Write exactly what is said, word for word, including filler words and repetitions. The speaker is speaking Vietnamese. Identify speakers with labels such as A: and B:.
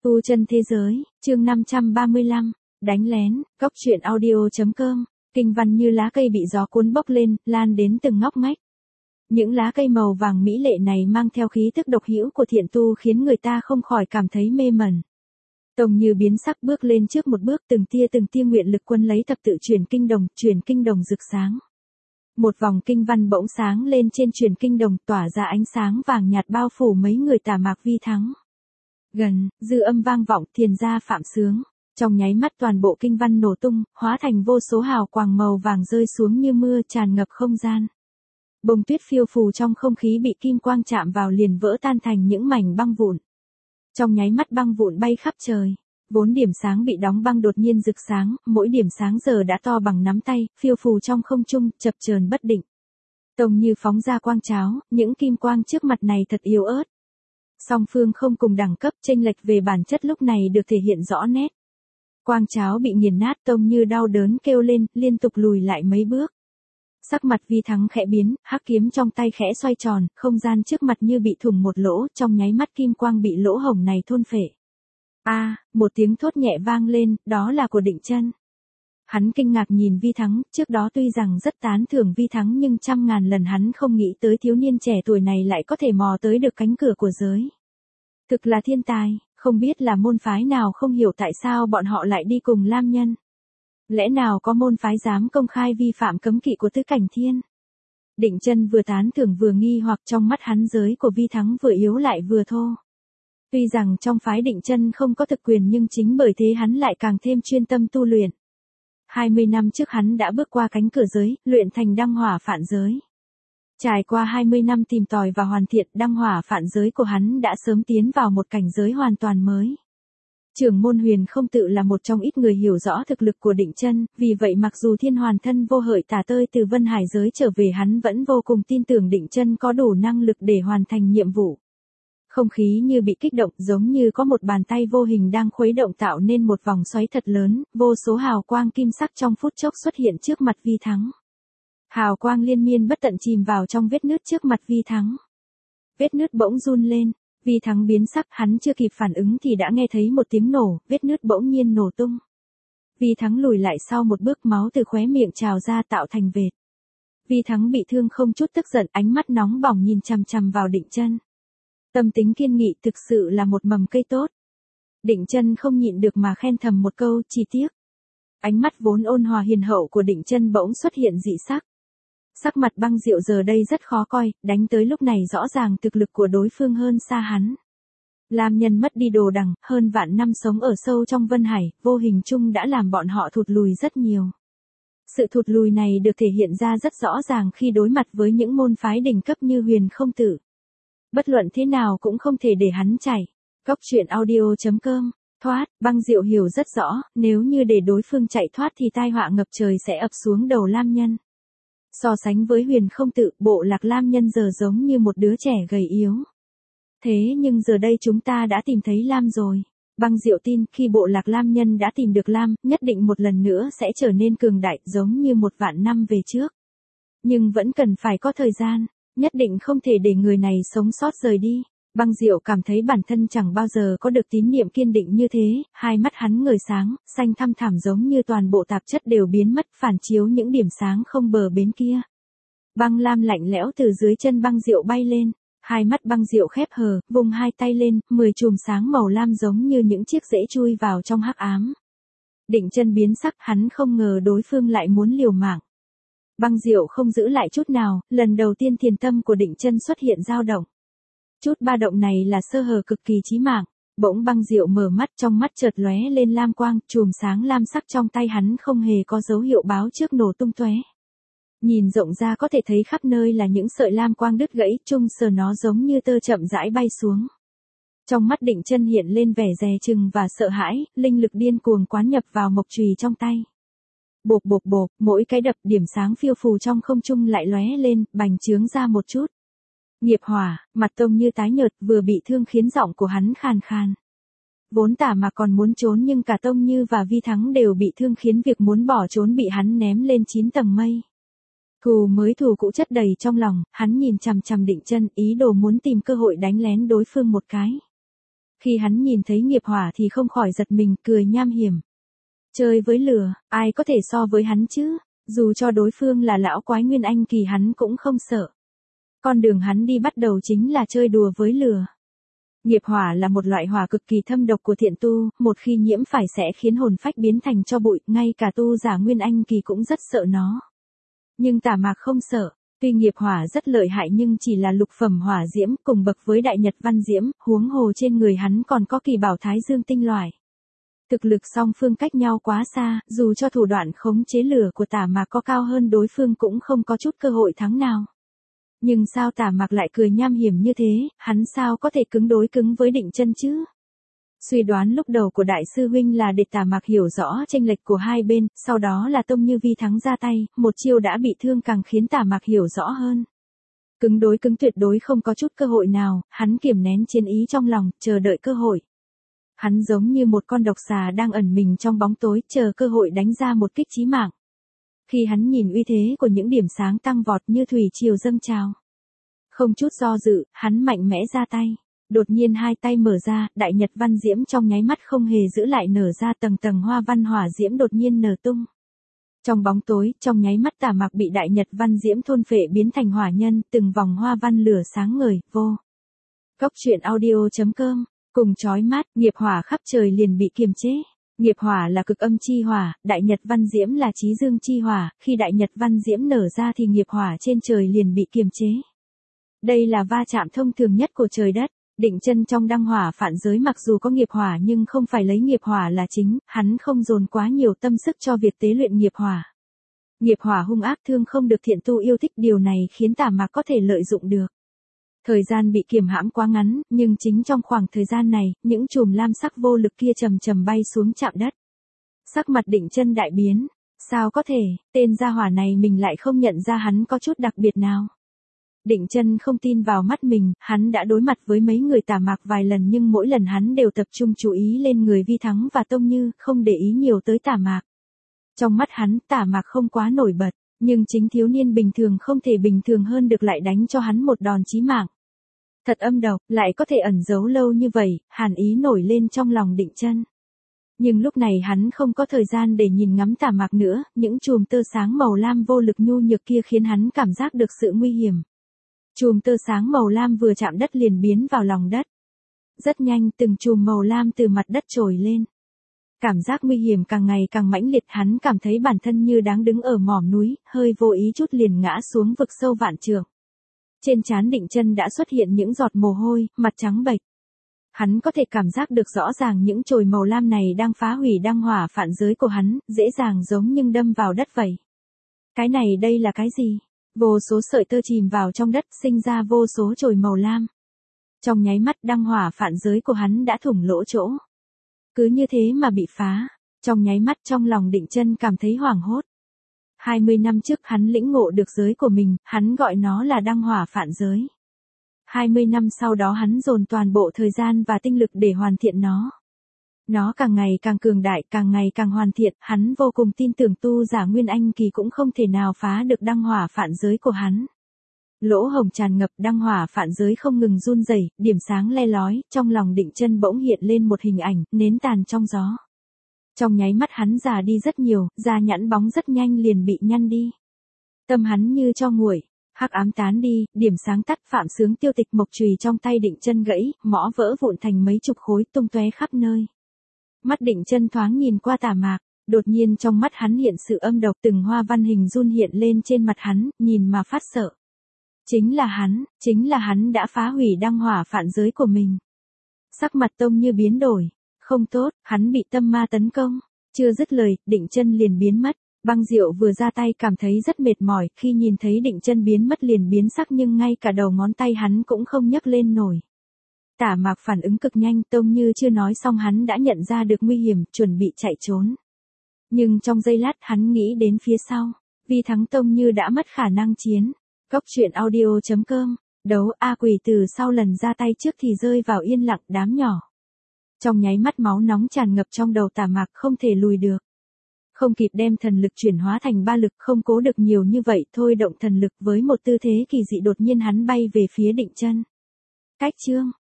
A: Tu chân thế giới, chương năm trăm ba mươi lăm, đánh lén, góc truyện audio.com, kinh văn như lá cây bị gió cuốn bốc lên, lan đến từng ngóc ngách. Những lá cây màu vàng mỹ lệ này mang theo khí tức độc hữu của thiện tu khiến người ta không khỏi cảm thấy mê mẩn. Tông Như biến sắc bước lên trước một bước, từng tia từng tia nguyện lực quân lấy thập tự truyền kinh đồng, truyền kinh đồng rực sáng. Một vòng kinh văn bỗng sáng lên trên truyền kinh đồng, tỏa ra ánh sáng vàng nhạt bao phủ mấy người tà Mạc Vi Thắng. Gần, dư âm vang vọng, thiền gia phạm sướng. Trong nháy mắt toàn bộ kinh văn nổ tung, hóa thành vô số hào quang màu vàng rơi xuống như mưa, tràn ngập không gian. Bông tuyết phiêu phù trong không khí bị kim quang chạm vào liền vỡ tan thành những mảnh băng vụn. Trong nháy mắt băng vụn bay khắp trời. Bốn điểm sáng bị đóng băng đột nhiên rực sáng, mỗi điểm sáng giờ đã to bằng nắm tay, phiêu phù trong không trung, chập chờn bất định. Tông Như phóng ra quang cháo, những kim quang trước mặt này thật yếu ớt. Song phương không cùng đẳng cấp, chênh lệch về bản chất lúc này được thể hiện rõ nét. Quang cháo bị nghiền nát, Tông Như đau đớn kêu lên, liên tục lùi lại mấy bước. Sắc mặt Vi Thắng khẽ biến, hắc kiếm trong tay khẽ xoay tròn, không gian trước mặt như bị thủng một lỗ, trong nháy mắt kim quang bị lỗ hổng này thôn phệ. A, à, một tiếng thốt nhẹ vang lên, đó là của Định Chân. Hắn kinh ngạc nhìn Vi Thắng, trước đó tuy rằng rất tán thưởng Vi Thắng nhưng trăm ngàn lần hắn không nghĩ tới thiếu niên trẻ tuổi này lại có thể mò tới được cánh cửa của giới. Thực là thiên tài, không biết là môn phái nào không hiểu tại sao bọn họ lại đi cùng Lam Nhân. Lẽ nào có môn phái dám công khai vi phạm cấm kỵ của Tứ Cảnh Thiên? Định Chân vừa tán thưởng vừa nghi hoặc, trong mắt hắn giới của Vi Thắng vừa yếu lại vừa thô. Tuy rằng trong phái Định Chân không có thực quyền nhưng chính bởi thế hắn lại càng thêm chuyên tâm tu luyện. hai mươi năm trước hắn đã bước qua cánh cửa giới, luyện thành đăng hỏa phạn giới. Trải qua hai mươi năm tìm tòi và hoàn thiện, đăng hỏa phạn giới của hắn đã sớm tiến vào một cảnh giới hoàn toàn mới. Trưởng môn Huyền Không Tự là một trong ít người hiểu rõ thực lực của Định Chân, vì vậy mặc dù Thiên Hoàn Thân vô hợi tả tơi từ Vân Hải giới trở về hắn vẫn vô cùng tin tưởng Định Chân có đủ năng lực để hoàn thành nhiệm vụ. Không khí như bị kích động, giống như có một bàn tay vô hình đang khuấy động tạo nên một vòng xoáy thật lớn, vô số hào quang kim sắc trong phút chốc xuất hiện trước mặt Vi Thắng. Hào quang liên miên bất tận chìm vào trong vết nứt trước mặt Vi Thắng. Vết nứt bỗng run lên, Vi Thắng biến sắc, hắn chưa kịp phản ứng thì đã nghe thấy một tiếng nổ, vết nứt bỗng nhiên nổ tung. Vi Thắng lùi lại sau một bước, máu từ khóe miệng trào ra tạo thành vệt. Vi Thắng bị thương không chút tức giận, ánh mắt nóng bỏng nhìn chằm chằm vào Định Chân. Tâm tính kiên nghị thực sự là một mầm cây tốt. Định Chân không nhịn được mà khen thầm một câu, chi tiết. Ánh mắt vốn ôn hòa hiền hậu của Định Chân bỗng xuất hiện dị sắc. Sắc mặt Băng Diệu giờ đây rất khó coi, đánh tới lúc này rõ ràng thực lực của đối phương hơn xa hắn. Lam Nhân mất đi đồ đằng, hơn vạn năm sống ở sâu trong Vân Hải, vô hình chung đã làm bọn họ thụt lùi rất nhiều. Sự thụt lùi này được thể hiện ra rất rõ ràng khi đối mặt với những môn phái đỉnh cấp như Huyền Không Tự. Bất luận thế nào cũng không thể để hắn chạy. Góc truyện audio.com, thoát, Băng Diệu hiểu rất rõ, nếu như để đối phương chạy thoát thì tai họa ngập trời sẽ ập xuống đầu Lam Nhân. So sánh với Huyền Không Tự, bộ lạc Lam Nhân giờ giống như một đứa trẻ gầy yếu. Thế nhưng giờ đây chúng ta đã tìm thấy Lam rồi. Băng Diệu tin khi bộ lạc Lam Nhân đã tìm được Lam, nhất định một lần nữa sẽ trở nên cường đại giống như một vạn năm về trước. Nhưng vẫn cần phải có thời gian. Nhất định không thể để người này sống sót rời đi. Băng Diệu cảm thấy bản thân chẳng bao giờ có được tín niệm kiên định như thế, hai mắt hắn ngời sáng, xanh thăm thẳm giống như toàn bộ tạp chất đều biến mất, phản chiếu những điểm sáng không bờ bến kia. Băng lam lạnh lẽo từ dưới chân Băng Diệu bay lên, hai mắt Băng Diệu khép hờ, vùng hai tay lên, mười chùm sáng màu lam giống như những chiếc rễ chui vào trong hắc ám. Định Chân biến sắc, hắn không ngờ đối phương lại muốn liều mạng. Băng Diệu không giữ lại chút nào, lần đầu tiên thiền tâm của Định Chân xuất hiện dao động. Chút ba động này là sơ hở cực kỳ chí mạng, bỗng Băng Diệu mở mắt, trong mắt chợt lóe lên lam quang, chùm sáng lam sắc trong tay hắn không hề có dấu hiệu báo trước nổ tung tóe. Nhìn rộng ra có thể thấy khắp nơi là những sợi lam quang đứt gãy, chung sờ nó giống như tơ chậm rãi bay xuống. Trong mắt Định Chân hiện lên vẻ dè chừng và sợ hãi, linh lực điên cuồng quán nhập vào mộc chùy trong tay. Bộp bộp bộp, mỗi cái đập điểm sáng phiêu phù trong không trung lại lóe lên, bành trướng ra một chút. Nghiệp hỏa, mặt Tông Như tái nhợt, vừa bị thương khiến giọng của hắn khàn khàn. Vốn tả mà còn muốn trốn nhưng cả Tông Như và Vi Thắng đều bị thương khiến việc muốn bỏ trốn bị hắn ném lên chín tầng mây. Thù mới thù cũ chất đầy trong lòng, hắn nhìn chằm chằm Định Chân, ý đồ muốn tìm cơ hội đánh lén đối phương một cái. Khi hắn nhìn thấy nghiệp hỏa thì không khỏi giật mình, cười nham hiểm. Chơi với lửa, ai có thể so với hắn chứ? Dù cho đối phương là lão quái Nguyên Anh kỳ hắn cũng không sợ. Con đường hắn đi bắt đầu chính là chơi đùa với lửa. Nghiệp hỏa là một loại hỏa cực kỳ thâm độc của thiện tu, một khi nhiễm phải sẽ khiến hồn phách biến thành tro bụi, ngay cả tu giả Nguyên Anh kỳ cũng rất sợ nó. Nhưng Tả Mạc không sợ, tuy nghiệp hỏa rất lợi hại nhưng chỉ là lục phẩm hỏa diễm, cùng bậc với Đại Nhật Văn Diễm, huống hồ trên người hắn còn có kỳ bảo Thái Dương tinh loại. Thực lực song phương cách nhau quá xa, dù cho thủ đoạn khống chế lửa của Tả Mạc có cao hơn đối phương cũng không có chút cơ hội thắng nào. Nhưng sao Tả Mạc lại cười nham hiểm như thế, hắn sao có thể cứng đối cứng với Định Chân chứ? Suy đoán lúc đầu của đại sư huynh là để Tả Mạc hiểu rõ chênh lệch của hai bên, sau đó là Tông Như Vi thắng ra tay, một chiêu đã bị thương càng khiến Tả Mạc hiểu rõ hơn. Cứng đối cứng tuyệt đối không có chút cơ hội nào, hắn kiềm nén chiến ý trong lòng, chờ đợi cơ hội. Hắn giống như một con độc xà đang ẩn mình trong bóng tối, chờ cơ hội đánh ra một kích chí mạng. Khi hắn nhìn uy thế của những điểm sáng tăng vọt như thủy triều dâng trào. Không chút do dự, hắn mạnh mẽ ra tay. Đột nhiên hai tay mở ra, Đại Nhật Văn Diễm trong nháy mắt không hề giữ lại nở ra tầng tầng hoa văn hỏa diễm đột nhiên nở tung. Trong bóng tối, trong nháy mắt Tả Mạc bị Đại Nhật Văn Diễm thôn phệ biến thành hỏa nhân, từng vòng hoa văn lửa sáng ngời, vô. Cốc truyện audio chấm com, cùng chói mắt, nghiệp hỏa khắp trời liền bị kiềm chế. Nghiệp hỏa là cực âm chi hỏa, Đại Nhật Văn Diễm là chí dương chi hỏa, khi Đại Nhật Văn Diễm nở ra thì nghiệp hỏa trên trời liền bị kiềm chế. Đây là va chạm thông thường nhất của trời đất. Định Chân trong đăng hỏa phản giới mặc dù có nghiệp hỏa nhưng không phải lấy nghiệp hỏa là chính, hắn không dồn quá nhiều tâm sức cho việc tế luyện nghiệp hỏa. Nghiệp hỏa hung ác thương không được thiện tu yêu thích, điều này khiến Tả Mạc có thể lợi dụng được. Thời gian bị kiềm hãm quá ngắn, nhưng chính trong khoảng thời gian này, những chùm lam sắc vô lực kia chầm chầm bay xuống chạm đất. Sắc mặt Định Chân đại biến, sao có thể, tên gia hỏa này mình lại không nhận ra hắn có chút đặc biệt nào. Định Chân không tin vào mắt mình, hắn đã đối mặt với mấy người Tả Mạc vài lần nhưng mỗi lần hắn đều tập trung chú ý lên người Vi Thắng và Tông Như, không để ý nhiều tới Tả Mạc. Trong mắt hắn, Tả Mạc không quá nổi bật, nhưng chính thiếu niên bình thường không thể bình thường hơn được lại đánh cho hắn một đòn chí mạng. Thật âm độc, lại có thể ẩn giấu lâu như vậy, hàn ý nổi lên trong lòng Định Chân. Nhưng lúc này hắn không có thời gian để nhìn ngắm Tả Mạc nữa, những chùm tơ sáng màu lam vô lực nhu nhược kia khiến hắn cảm giác được sự nguy hiểm. Chùm tơ sáng màu lam vừa chạm đất liền biến vào lòng đất. Rất nhanh từng chùm màu lam từ mặt đất trồi lên. Cảm giác nguy hiểm càng ngày càng mãnh liệt, hắn cảm thấy bản thân như đang đứng ở mỏm núi, hơi vô ý chút liền ngã xuống vực sâu vạn trượng. Trên trán Định Chân đã xuất hiện những giọt mồ hôi, mặt trắng bệch. Hắn có thể cảm giác được rõ ràng những chồi màu lam này đang phá hủy đăng hỏa phản giới của hắn, dễ dàng giống nhưng đâm vào đất vậy. Cái này đây là cái gì? Vô số sợi tơ chìm vào trong đất, sinh ra vô số chồi màu lam. Trong nháy mắt đăng hỏa phản giới của hắn đã thủng lỗ chỗ. Cứ như thế mà bị phá. Trong nháy mắt trong lòng Định Chân cảm thấy hoảng hốt. hai mươi năm trước hắn lĩnh ngộ được giới của mình, hắn gọi nó là đăng hỏa phản giới. hai mươi năm sau đó hắn dồn toàn bộ thời gian và tinh lực để hoàn thiện nó. Nó càng ngày càng cường đại, càng ngày càng hoàn thiện, hắn vô cùng tin tưởng tu giả Nguyên Anh kỳ cũng không thể nào phá được đăng hỏa phản giới của hắn. Lỗ hồng tràn ngập, đăng hỏa phản giới không ngừng run rẩy, điểm sáng le lói, trong lòng Định Chân bỗng hiện lên một hình ảnh, nến tàn trong gió. Trong nháy mắt hắn già đi rất nhiều, da nhẵn bóng rất nhanh liền bị nhăn đi. Tâm hắn như cho nguội, hắc ám tán đi, điểm sáng tắt, phạm sướng tiêu tịch mộc chùy trong tay Định Chân gãy, mõ vỡ vụn thành mấy chục khối tung tóe khắp nơi. Mắt Định Chân thoáng nhìn qua Tả Mạc, đột nhiên trong mắt hắn hiện sự âm độc, từng hoa văn hình run hiện lên trên mặt hắn, nhìn mà phát sợ. Chính là hắn, chính là hắn đã phá hủy đăng hỏa phản giới của mình. Sắc mặt Tông Như biến đổi, không tốt, hắn bị tâm ma tấn công. Chưa dứt lời, Định Chân liền biến mất. Băng Diệu vừa ra tay cảm thấy rất mệt mỏi, khi nhìn thấy Định Chân biến mất liền biến sắc nhưng ngay cả đầu ngón tay hắn cũng không nhấc lên nổi. Tả Mạc phản ứng cực nhanh, Tông Như chưa nói xong hắn đã nhận ra được nguy hiểm, chuẩn bị chạy trốn. Nhưng trong giây lát hắn nghĩ đến phía sau, Vi Thắng Tông Như đã mất khả năng chiến. Cốc truyện audio chấm com, đấu A Quỷ từ sau lần ra tay trước thì rơi vào yên lặng đám nhỏ. Trong nháy mắt máu nóng tràn ngập trong đầu Tả Mạc không thể lùi được. Không kịp đem thần lực chuyển hóa thành ba lực, không cố được nhiều như vậy thôi động thần lực với một tư thế kỳ dị, đột nhiên hắn bay về phía Định Chân. Cách chương